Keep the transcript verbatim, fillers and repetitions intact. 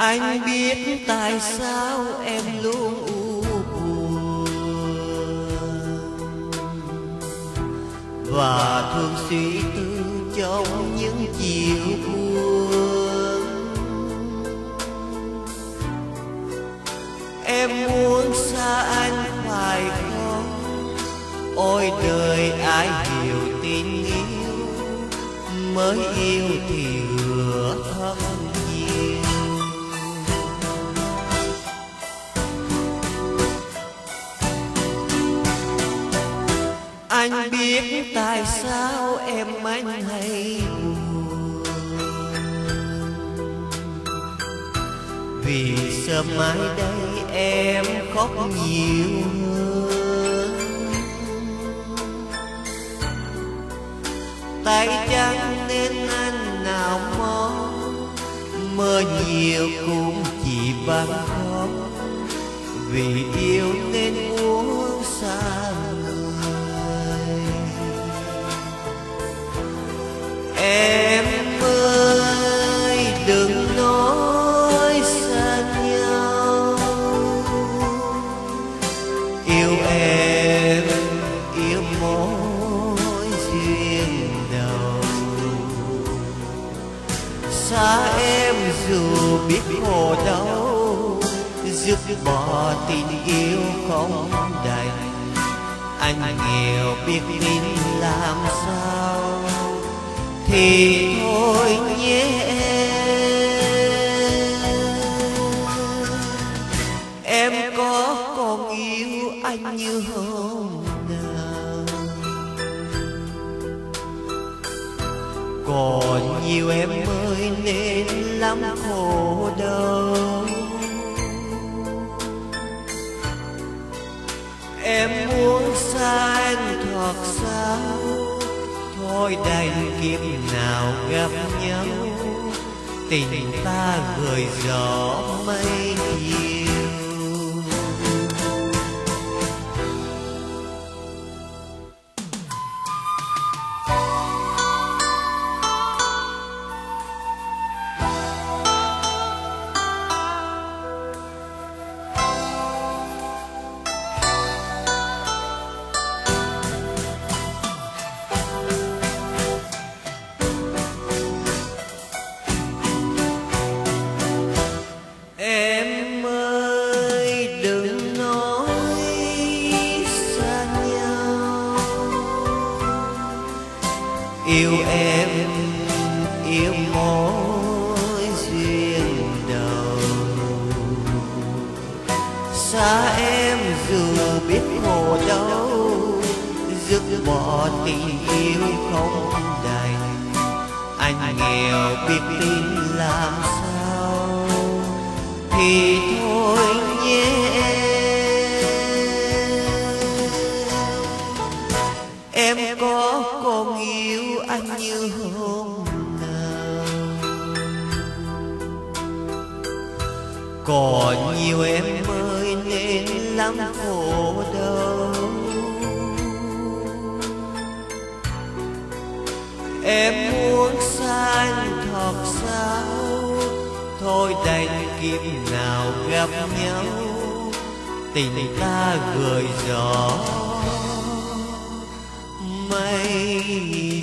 Anh biết tại sao em luôn u buồn và thường suy tư trong những chiều buồn. Em muốn xa anh phải không? Ôi đời ai hiểu tình yêu, mới yêu thì hứa thâm nhiều. Anh biết tại sao em anh hay buồn, vì sớm mai đây em khóc nhiều hơn. Tay trắng nên anh nào mong, mơ nhiều cũng chỉ vắng khóc, vì yêu nên muốn xa người. Em ơi đừng nói xa nhau, yêu em yêu mối duyên đầu. Xa em dù biết khổ đau, dứt bỏ tình yêu không đành. Anh nghèo biết tin làm sao, thì thôi nhé em. Em có còn yêu anh như hôm nào? Còn nhiều em ơi nên lắm khổ đau. Em muốn xa anh thoạt sao, thôi đành kiếp nào gặp nhau. Tình ta gửi gió mây chiều. Em ơi đừng nói xa nhau, yêu em yêu mối duyên đầu. Xa em dù biết khổ đau, dứt bỏ tình yêu không đành. Anh nghèo biết tin làm sao, thì thôi nhé em. Em có còn yêu anh như hôm nào? Còn nhiều em ơi nên lắm khổ đau. Em muốn xa anh thật sao, thôi đành kiếp nào gặp nhau. Tình ta gửi gió mây